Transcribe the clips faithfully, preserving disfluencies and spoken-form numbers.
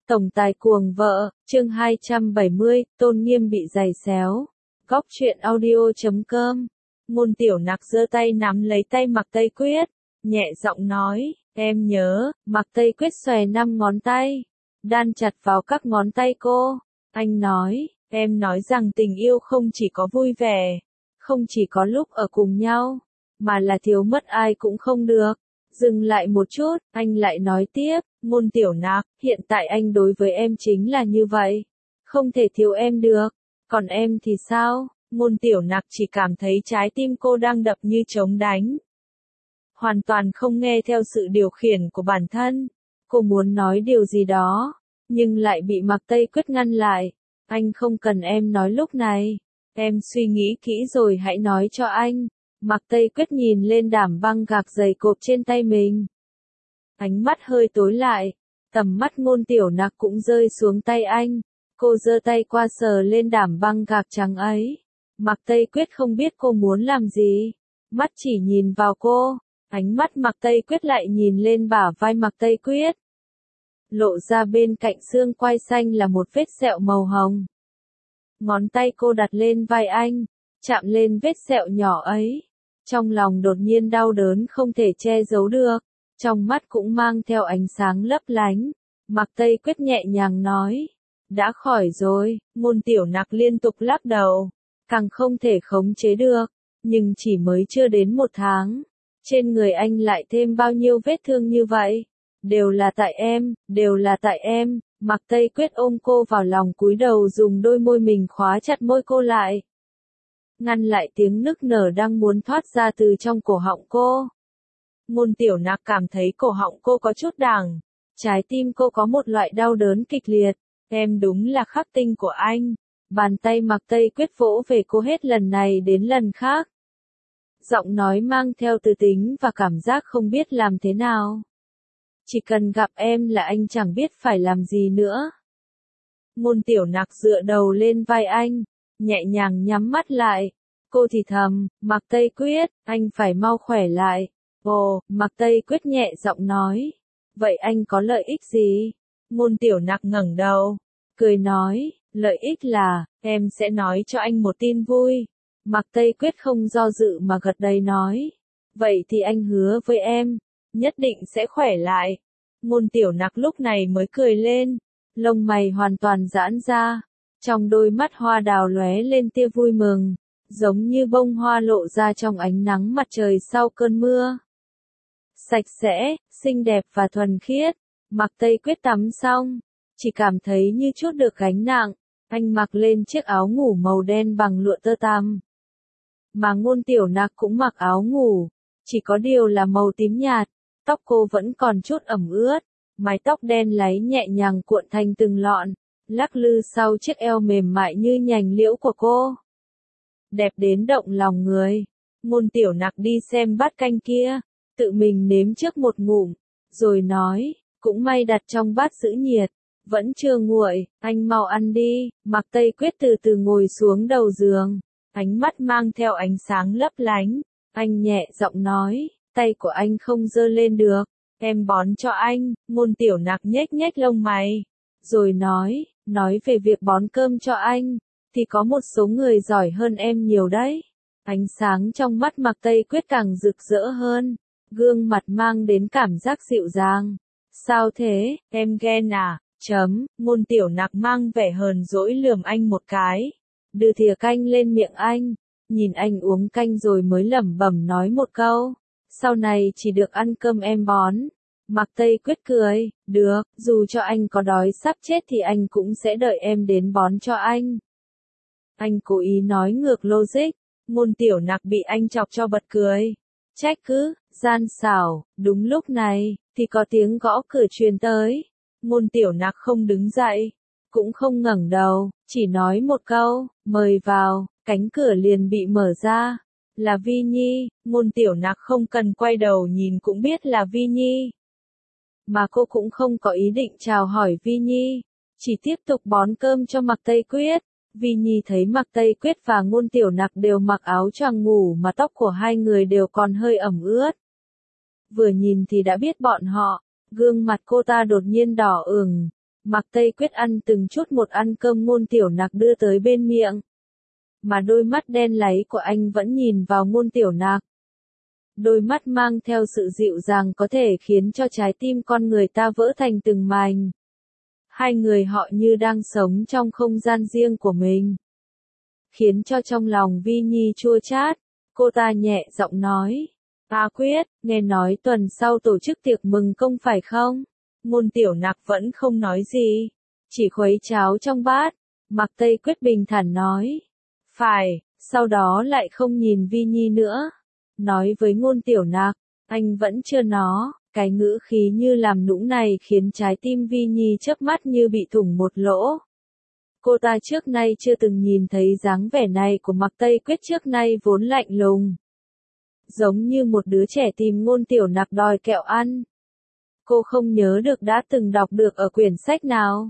Tổng tài cuồng vợ, chương hai trăm bảy mươi, tôn nghiêm bị giày xéo. Góc truyện audio chấm com. Ngôn Tiểu Nặc giơ tay nắm lấy tay Mạc Tây Quyết, nhẹ giọng nói, em nhớ. Mạc Tây Quyết xòe năm ngón tay, đan chặt vào các ngón tay cô. Anh nói, em nói rằng tình yêu không chỉ có vui vẻ, không chỉ có lúc ở cùng nhau, mà là thiếu mất ai cũng không được. Dừng lại một chút, anh lại nói tiếp, Ngôn Tiểu Nặc, hiện tại anh đối với em chính là như vậy. Không thể thiếu em được. Còn em thì sao? Ngôn Tiểu Nặc chỉ cảm thấy trái tim cô đang đập như trống đánh. Hoàn toàn không nghe theo sự điều khiển của bản thân. Cô muốn nói điều gì đó, nhưng lại bị Mạc Tây Quyết ngăn lại. Anh không cần em nói lúc này. Em suy nghĩ kỹ rồi hãy nói cho anh. Mạc Tây Quyết nhìn lên đàm băng gạc dày cộp trên tay mình. Ánh mắt hơi tối lại, tầm mắt Ngôn Tiểu Nặc cũng rơi xuống tay anh. Cô giơ tay qua sờ lên đàm băng gạc trắng ấy. Mạc Tây Quyết không biết cô muốn làm gì. Mắt chỉ nhìn vào cô. Ánh mắt Mạc Tây Quyết lại nhìn lên bả vai Mạc Tây Quyết. Lộ ra bên cạnh xương quai xanh là một vết sẹo màu hồng. Ngón tay cô đặt lên vai anh, chạm lên vết sẹo nhỏ ấy. Trong lòng đột nhiên đau đớn không thể che giấu được. Trong mắt cũng mang theo ánh sáng lấp lánh. Mạc Tây Quyết nhẹ nhàng nói. Đã khỏi rồi. Ngôn Tiểu Nặc liên tục lắc đầu. Càng không thể khống chế được. Nhưng chỉ mới chưa đến một tháng. Trên người anh lại thêm bao nhiêu vết thương như vậy. Đều là tại em, đều là tại em. Mạc Tây Quyết ôm cô vào lòng cúi đầu dùng đôi môi mình khóa chặt môi cô lại. Ngăn lại tiếng nức nở đang muốn thoát ra từ trong cổ họng cô. Ngôn Tiểu Nặc cảm thấy cổ họng cô có chút đằng. Trái tim cô có một loại đau đớn kịch liệt. Em đúng là khắc tinh của anh. Bàn tay Mạc Tây Quyết vỗ về cô hết lần này đến lần khác. Giọng nói mang theo từ tính và cảm giác không biết làm thế nào. Chỉ cần gặp em là anh chẳng biết phải làm gì nữa. Ngôn Tiểu Nặc dựa đầu lên vai anh, nhẹ nhàng nhắm mắt lại. Cô thì thầm, Mạc Tây Quyết, anh phải mau khỏe lại. Ồ, Mạc Tây Quyết nhẹ giọng nói. Vậy anh có lợi ích gì? Ngôn Tiểu Nặc ngẩng đầu, cười nói, lợi ích là, em sẽ nói cho anh một tin vui. Mạc Tây Quyết không do dự mà gật đầy nói. Vậy thì anh hứa với em, nhất định sẽ khỏe lại. Ngôn Tiểu Nặc lúc này mới cười lên, lông mày hoàn toàn giãn ra. Trong đôi mắt hoa đào lóe lên tia vui mừng, giống như bông hoa lộ ra trong ánh nắng mặt trời sau cơn mưa. Sạch sẽ, xinh đẹp và thuần khiết. Mạc Tây Quyết tắm xong, chỉ cảm thấy như chút được gánh nặng. Anh mặc lên chiếc áo ngủ màu đen bằng lụa tơ tằm. Mà Ngôn Tiểu Nặc cũng mặc áo ngủ, chỉ có điều là màu tím nhạt. Tóc cô vẫn còn chút ẩm ướt, mái tóc đen láy nhẹ nhàng cuộn thành từng lọn, lắc lư sau chiếc eo mềm mại như nhành liễu của cô. Đẹp đến động lòng người. Ngôn Tiểu Nặc đi xem bát canh kia, tự mình nếm trước một ngụm, rồi nói, cũng may đặt trong bát giữ nhiệt, vẫn chưa nguội, anh mau ăn đi. Mạc Tây Quyết từ từ ngồi xuống đầu giường, ánh mắt mang theo ánh sáng lấp lánh, anh nhẹ giọng nói, tay của anh không giơ lên được, em bón cho anh. Ngôn Tiểu Nặc nhếch nhếch lông mày, rồi nói, nói về việc bón cơm cho anh, thì có một số người giỏi hơn em nhiều đấy. Ánh sáng trong mắt Mạc Tây Quyết càng rực rỡ hơn, gương mặt mang đến cảm giác dịu dàng. Sao thế, em ghen à? Chấm, Ngôn Tiểu Nặc mang vẻ hờn dỗi lườm anh một cái, đưa thìa canh lên miệng anh, nhìn anh uống canh rồi mới lẩm bẩm nói một câu, sau này chỉ được ăn cơm em bón. Mạc Tây Quyết cười, được, dù cho anh có đói sắp chết thì anh cũng sẽ đợi em đến bón cho anh. Anh cố ý nói ngược logic. Ngôn Tiểu Nặc bị anh chọc cho bật cười. Trách cứ, gian xảo. Đúng lúc này, thì có tiếng gõ cửa truyền tới. Ngôn Tiểu Nặc không đứng dậy, cũng không ngẩng đầu, chỉ nói một câu, mời vào. Cánh cửa liền bị mở ra. Là Vi Nhi. Ngôn Tiểu Nặc không cần quay đầu nhìn cũng biết là Vi Nhi. Mà cô cũng không có ý định chào hỏi Vi Nhi, chỉ tiếp tục bón cơm cho Mạc Tây Quyết. Vi Nhi thấy Mạc Tây Quyết và Ngôn Tiểu Nặc đều mặc áo choàng ngủ mà tóc của hai người đều còn hơi ẩm ướt. Vừa nhìn thì đã biết bọn họ, gương mặt cô ta đột nhiên đỏ ửng, Mạc Tây Quyết ăn từng chút một ăn cơm Ngôn Tiểu Nặc đưa tới bên miệng. Mà đôi mắt đen láy của anh vẫn nhìn vào Ngôn Tiểu Nặc. Đôi mắt mang theo sự dịu dàng có thể khiến cho trái tim con người ta vỡ thành từng mảnh. Hai người họ như đang sống trong không gian riêng của mình. Khiến cho trong lòng Vi Nhi chua chát, cô ta nhẹ giọng nói. A Quyết, nghe nói tuần sau tổ chức tiệc mừng công phải không? Ngôn Tiểu Nặc vẫn không nói gì, chỉ khuấy cháo trong bát. Mạc Tây Quyết bình thản nói. Phải, sau đó lại không nhìn Vi Nhi nữa. Nói với Ngôn Tiểu Nặc, anh vẫn chưa nó, cái ngữ khí như làm nũng này khiến trái tim Vi Nhi chớp mắt như bị thủng một lỗ. Cô ta trước nay chưa từng nhìn thấy dáng vẻ này của Mạc Tây Quyết, trước nay vốn lạnh lùng. Giống như một đứa trẻ tìm Ngôn Tiểu Nặc đòi kẹo ăn. Cô không nhớ được đã từng đọc được ở quyển sách nào.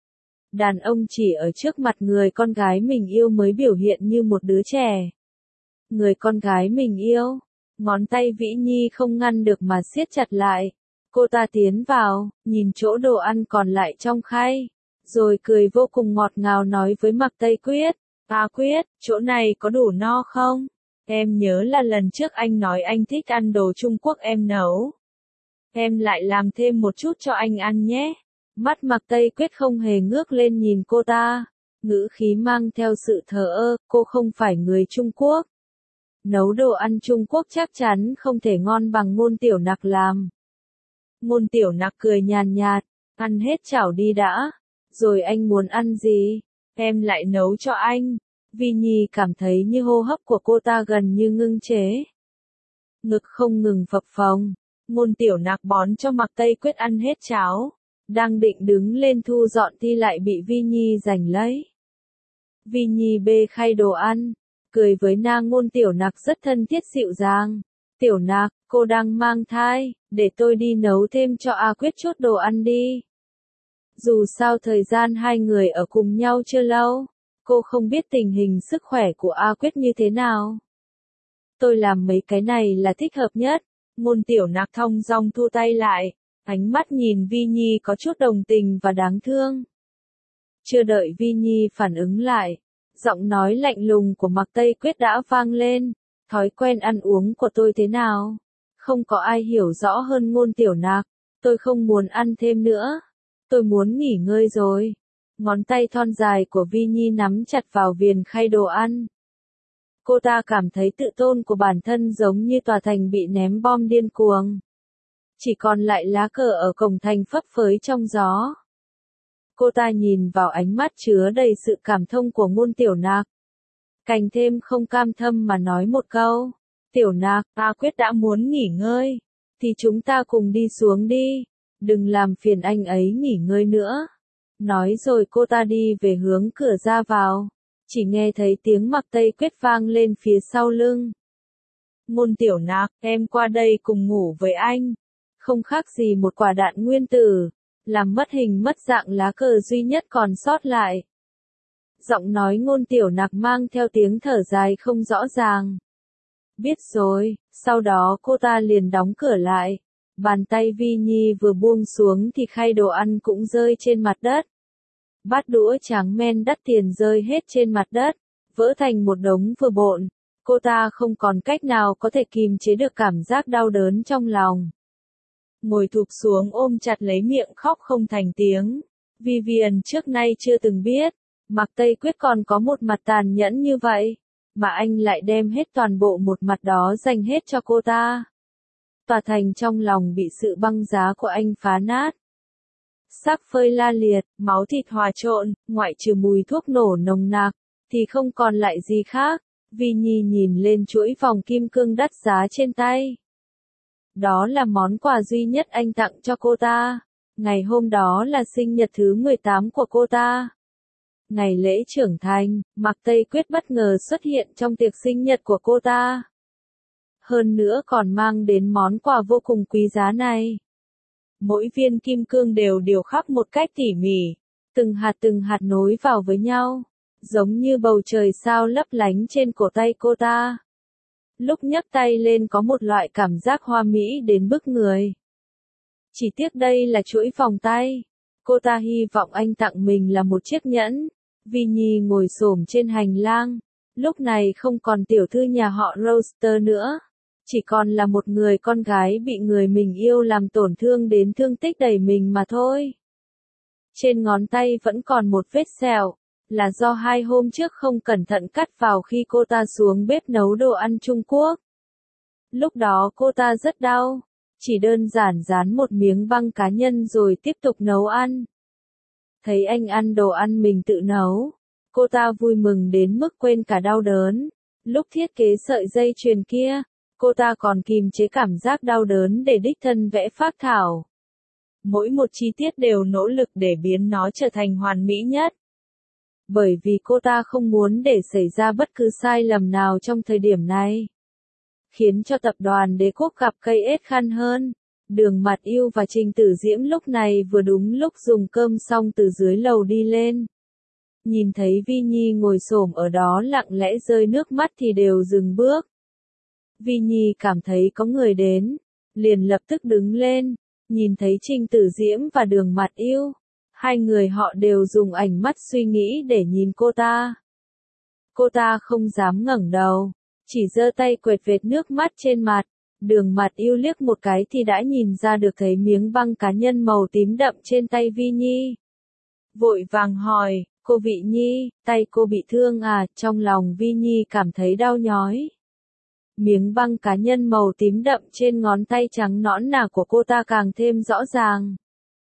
Đàn ông chỉ ở trước mặt người con gái mình yêu mới biểu hiện như một đứa trẻ. Người con gái mình yêu, ngón tay Vĩ Nhi không ngăn được mà siết chặt lại. Cô ta tiến vào, nhìn chỗ đồ ăn còn lại trong khay, rồi cười vô cùng ngọt ngào nói với Mạc Tây Quyết. A Quyết, chỗ này có đủ no không? Em nhớ là lần trước anh nói anh thích ăn đồ Trung Quốc em nấu. Em lại làm thêm một chút cho anh ăn nhé. Mắt Mạc Tây Quyết không hề ngước lên nhìn cô ta. Ngữ khí mang theo sự thờ ơ, cô không phải người Trung Quốc. Nấu đồ ăn Trung Quốc chắc chắn không thể ngon bằng Ngôn Tiểu Nặc làm. Ngôn Tiểu Nặc cười nhàn nhạt, ăn hết chảo đi đã. Rồi anh muốn ăn gì? Em lại nấu cho anh. Vi Nhi cảm thấy như hô hấp của cô ta gần như ngưng chế. Ngực không ngừng phập phồng. Ngôn Tiểu Nặc bón cho Mạc Tây Quyết ăn hết cháo. Đang định đứng lên thu dọn thì lại bị Vi Nhi giành lấy. Vi Nhi bê khay đồ ăn, cười với nàng Ngôn Tiểu Nặc rất thân thiết dịu dàng. Tiểu Nặc, cô đang mang thai, để tôi đi nấu thêm cho A Quyết chút đồ ăn đi. Dù sao thời gian hai người ở cùng nhau chưa lâu, cô không biết tình hình sức khỏe của A Quyết như thế nào. Tôi làm mấy cái này là thích hợp nhất. Ngôn Tiểu Nặc thong dong thu tay lại, ánh mắt nhìn Vi Nhi có chút đồng tình và đáng thương. Chưa đợi Vi Nhi phản ứng lại, giọng nói lạnh lùng của Mạc Tây Quyết đã vang lên. Thói quen ăn uống của tôi thế nào? Không có ai hiểu rõ hơn Ngôn Tiểu Nặc. Tôi không muốn ăn thêm nữa. Tôi muốn nghỉ ngơi rồi. Ngón tay thon dài của Vi Nhi nắm chặt vào viền khay đồ ăn. Cô ta cảm thấy tự tôn của bản thân giống như tòa thành bị ném bom điên cuồng. Chỉ còn lại lá cờ ở cổng thành phấp phới trong gió. Cô ta nhìn vào ánh mắt chứa đầy sự cảm thông của Ngôn Tiểu Nặc. Càng thêm không cam thâm mà nói một câu. Tiểu Nặc, A Quyết đã muốn nghỉ ngơi. Thì chúng ta cùng đi xuống đi. Đừng làm phiền anh ấy nghỉ ngơi nữa. Nói rồi cô ta đi về hướng cửa ra vào. Chỉ nghe thấy tiếng Mạc Tây Quyết vang lên phía sau lưng. Ngôn Tiểu Nặc, em qua đây cùng ngủ với anh. Không khác gì một quả đạn nguyên tử, làm mất hình mất dạng lá cờ duy nhất còn sót lại. Giọng nói Ngôn Tiểu Nặc mang theo tiếng thở dài không rõ ràng. Biết rồi, sau đó cô ta liền đóng cửa lại. Bàn tay Vi Nhi vừa buông xuống thì khay đồ ăn cũng rơi trên mặt đất. Bát đũa tráng men đắt tiền rơi hết trên mặt đất, vỡ thành một đống vừa bộn. Cô ta không còn cách nào có thể kìm chế được cảm giác đau đớn trong lòng. Ngồi thụp xuống ôm chặt lấy miệng khóc không thành tiếng. Vivian trước nay chưa từng biết, Mạc Tây Quyết còn có một mặt tàn nhẫn như vậy, mà anh lại đem hết toàn bộ một mặt đó dành hết cho cô ta. Tòa thành trong lòng bị sự băng giá của anh phá nát. Xác phơi la liệt, máu thịt hòa trộn, ngoại trừ mùi thuốc nổ nồng nặc, thì không còn lại gì khác. Vi Nhi nhìn lên chuỗi vòng kim cương đắt giá trên tay. Đó là món quà duy nhất anh tặng cho cô ta. Ngày hôm đó là sinh nhật thứ mười tám của cô ta. Ngày lễ trưởng thành, Mạc Tây Quyết bất ngờ xuất hiện trong tiệc sinh nhật của cô ta. Hơn nữa còn mang đến món quà vô cùng quý giá này. Mỗi viên kim cương đều điều khắc một cách tỉ mỉ, từng hạt từng hạt nối vào với nhau, giống như bầu trời sao lấp lánh trên cổ tay cô ta. Lúc nhấc tay lên có một loại cảm giác hoa mỹ đến bức người. Chỉ tiếc đây là chuỗi vòng tay. Cô ta hy vọng anh tặng mình là một chiếc nhẫn. Vi Nhi ngồi xổm trên hành lang. Lúc này không còn tiểu thư nhà họ Roster nữa. Chỉ còn là một người con gái bị người mình yêu làm tổn thương đến thương tích đầy mình mà thôi. Trên ngón tay vẫn còn một vết sẹo, là do hai hôm trước không cẩn thận cắt vào khi cô ta xuống bếp nấu đồ ăn Trung Quốc. Lúc đó cô ta rất đau, chỉ đơn giản dán một miếng băng cá nhân rồi tiếp tục nấu ăn. Thấy anh ăn đồ ăn mình tự nấu, cô ta vui mừng đến mức quên cả đau đớn. Lúc thiết kế sợi dây chuyền kia, cô ta còn kìm chế cảm giác đau đớn để đích thân vẽ phác thảo. Mỗi một chi tiết đều nỗ lực để biến nó trở thành hoàn mỹ nhất. Bởi vì cô ta không muốn để xảy ra bất cứ sai lầm nào trong thời điểm này. Khiến cho tập đoàn Đế Quốc gặp cây ết khăn hơn. Đường Mặt Yêu và Trình Tử Diễm lúc này vừa đúng lúc dùng cơm xong từ dưới lầu đi lên. Nhìn thấy Vi Nhi ngồi xổm ở đó lặng lẽ rơi nước mắt thì đều dừng bước. Vi Nhi cảm thấy có người đến, liền lập tức đứng lên, nhìn thấy Trình Tử Diễm và Đường Mặt Yêu. Hai người họ đều dùng ánh mắt suy nghĩ để nhìn cô ta. Cô ta không dám ngẩng đầu, chỉ giơ tay quệt vệt nước mắt trên mặt. Đường Mặt Yêu liếc một cái thì đã nhìn ra được thấy miếng băng cá nhân màu tím đậm trên tay Vi Nhi. Vội vàng hỏi, cô Vị Nhi, tay cô bị thương à? Trong lòng Vi Nhi cảm thấy đau nhói. Miếng băng cá nhân màu tím đậm trên ngón tay trắng nõn nà của cô ta càng thêm rõ ràng.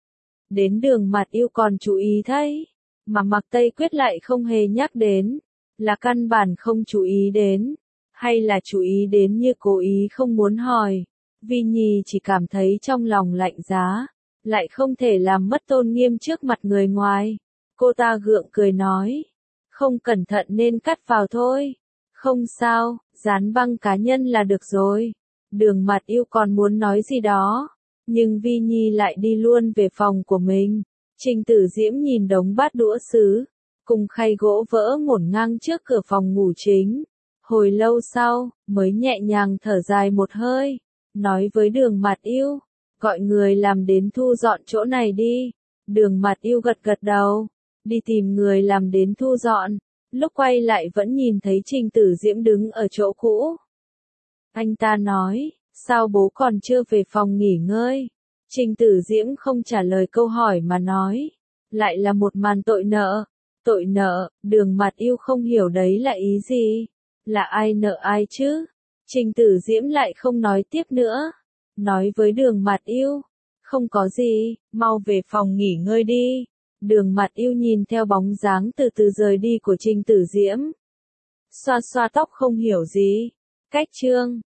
Đến Đường Mặt Yêu còn chú ý thấy, mà Mạc Tây Quyết lại không hề nhắc đến, là căn bản không chú ý đến, hay là chú ý đến như cố ý không muốn hỏi. Vi Nhi chỉ cảm thấy trong lòng lạnh giá, lại không thể làm mất tôn nghiêm trước mặt người ngoài. Cô ta gượng cười nói, không cẩn thận nên cắt vào thôi. Không sao, dán băng cá nhân là được rồi. Đường Mặt Yêu còn muốn nói gì đó, nhưng Vi Nhi lại đi luôn về phòng của mình. Trình Tử Diễm nhìn đống bát đũa sứ, cùng khay gỗ vỡ ngổn ngang trước cửa phòng ngủ chính. Hồi lâu sau, mới nhẹ nhàng thở dài một hơi, nói với Đường Mặt Yêu, gọi người làm đến thu dọn chỗ này đi. Đường Mặt Yêu gật gật đầu, đi tìm người làm đến thu dọn. Lúc quay lại vẫn nhìn thấy Trình Tử Diễm đứng ở chỗ cũ. Anh ta nói, sao bố còn chưa về phòng nghỉ ngơi? Trình Tử Diễm không trả lời câu hỏi mà nói, lại là một màn tội nợ. Tội nợ, Đường Mặt Yêu không hiểu đấy là ý gì? Là ai nợ ai chứ? Trình Tử Diễm lại không nói tiếp nữa. Nói với Đường Mặt Yêu, không có gì, mau về phòng nghỉ ngơi đi. Đường Mặt Yêu nhìn theo bóng dáng từ từ rời đi của Trình Tử Diễm. Xoa xoa tóc không hiểu gì. Cách chương